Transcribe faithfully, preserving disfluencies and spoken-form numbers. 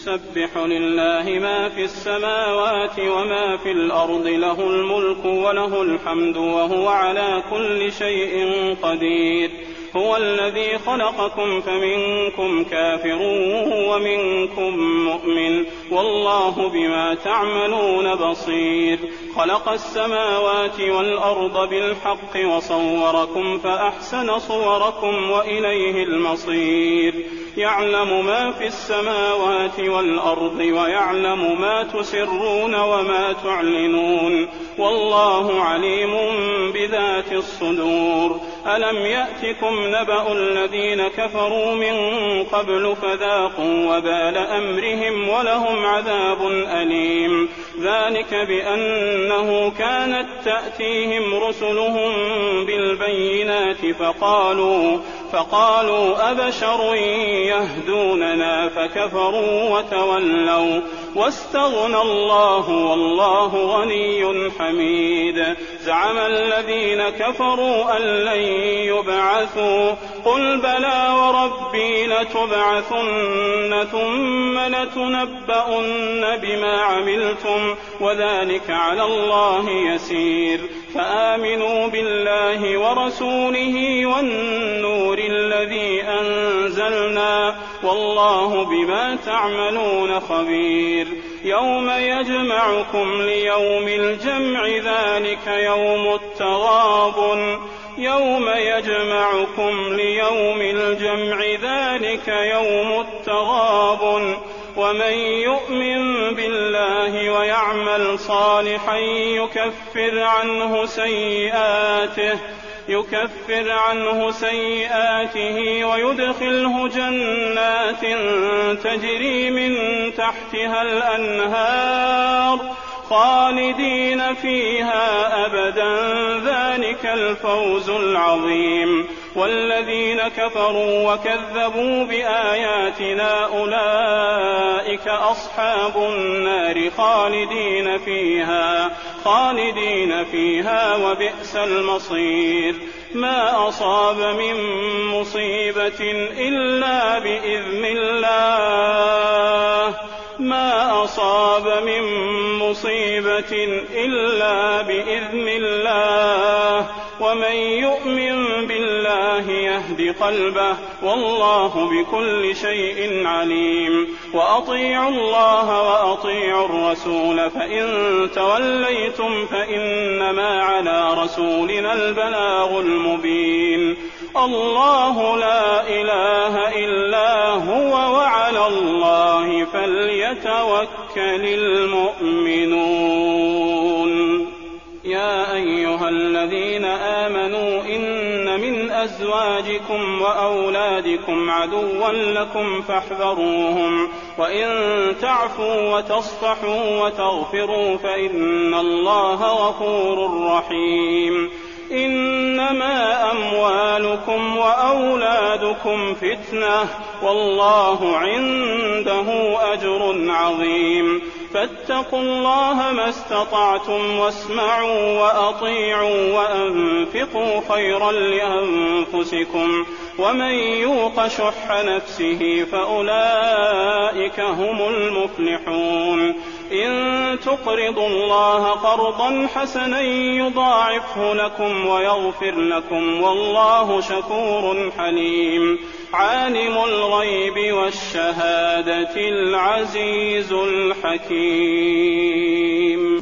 يسبح لله ما في السماوات وما في الأرض له الملك وله الحمد وهو على كل شيء قدير. هو الذي خلقكم فمنكم كافر ومنكم مؤمن والله بما تعملون بصير. خلق السماوات والأرض بالحق وصوركم فأحسن صوركم وإليه المصير. يعلم ما في السماوات والأرض ويعلم ما تسرون وما تعلنون والله عليم بذات الصدور. ألم يأتكم نبأ الذين كفروا من قبل فذاقوا وبال أمرهم ولهم عذاب أليم. ذلك بأنه كانت تأتيهم رسلهم بالبينات فقالوا فقالوا أبشر يهدوننا فكفروا وتولوا واستغنى الله والله غني حميد. زعم الذين كفروا أن لن يبعثوا قل بلى وربي لتبعثن ثم لتنبؤن بما عملتم وذلك على الله يسير. فآمنوا بالله ورسوله والنور الذي أنزلنا والله بما تعملون خبير. يوم يجمعكم ليوم الجمع ذلك يوم التغابن يوم يجمعكم ليوم الجمع ذلك يوم التغابن ومن يؤمن بالله ويعمل صالحا يكفر عنه سيئاته يكفر عنه سيئاته ويدخله جنات تجري من تحتها الأنهار خالدين فيها أبدا ذلك الفوز العظيم. والذين كفروا وكذبوا بآياتنا أولئك أصحاب النار خالدين فيها خالدين فيها وبئس المصير. ما أصاب من مصيبة إلا بإذن الله ما أصاب من مصيبة إلا بإذن الله ومن يؤمن بالله يهد قلبه والله بكل شيء عليم. وأطيعوا الله وأطيعوا الرسول فإن توليتم فإنما على رسولنا البلاغ المبين. الله لا إله إلا هو وعلى الله فليتوكل المؤمنون. يا أيها الذين آمنوا إن من أزواجكم وأولادكم عدوا لكم فاحذروهم وإن تعفوا وتصفحوا وتغفروا فإن الله غفور رحيم. إنما أموالكم وأولادكم فتنة والله عنده أجر عظيم. فاتقوا الله ما استطعتم واسمعوا وأطيعوا وأنفقوا خيرا لأنفسكم ومن يوق شح نفسه فأولئك هم المفلحون. إن تقرضوا الله قرضا حسنا يضاعفه لكم ويغفر لكم والله شكور حليم. عالم الغيب والشهادة العزيز الحكيم.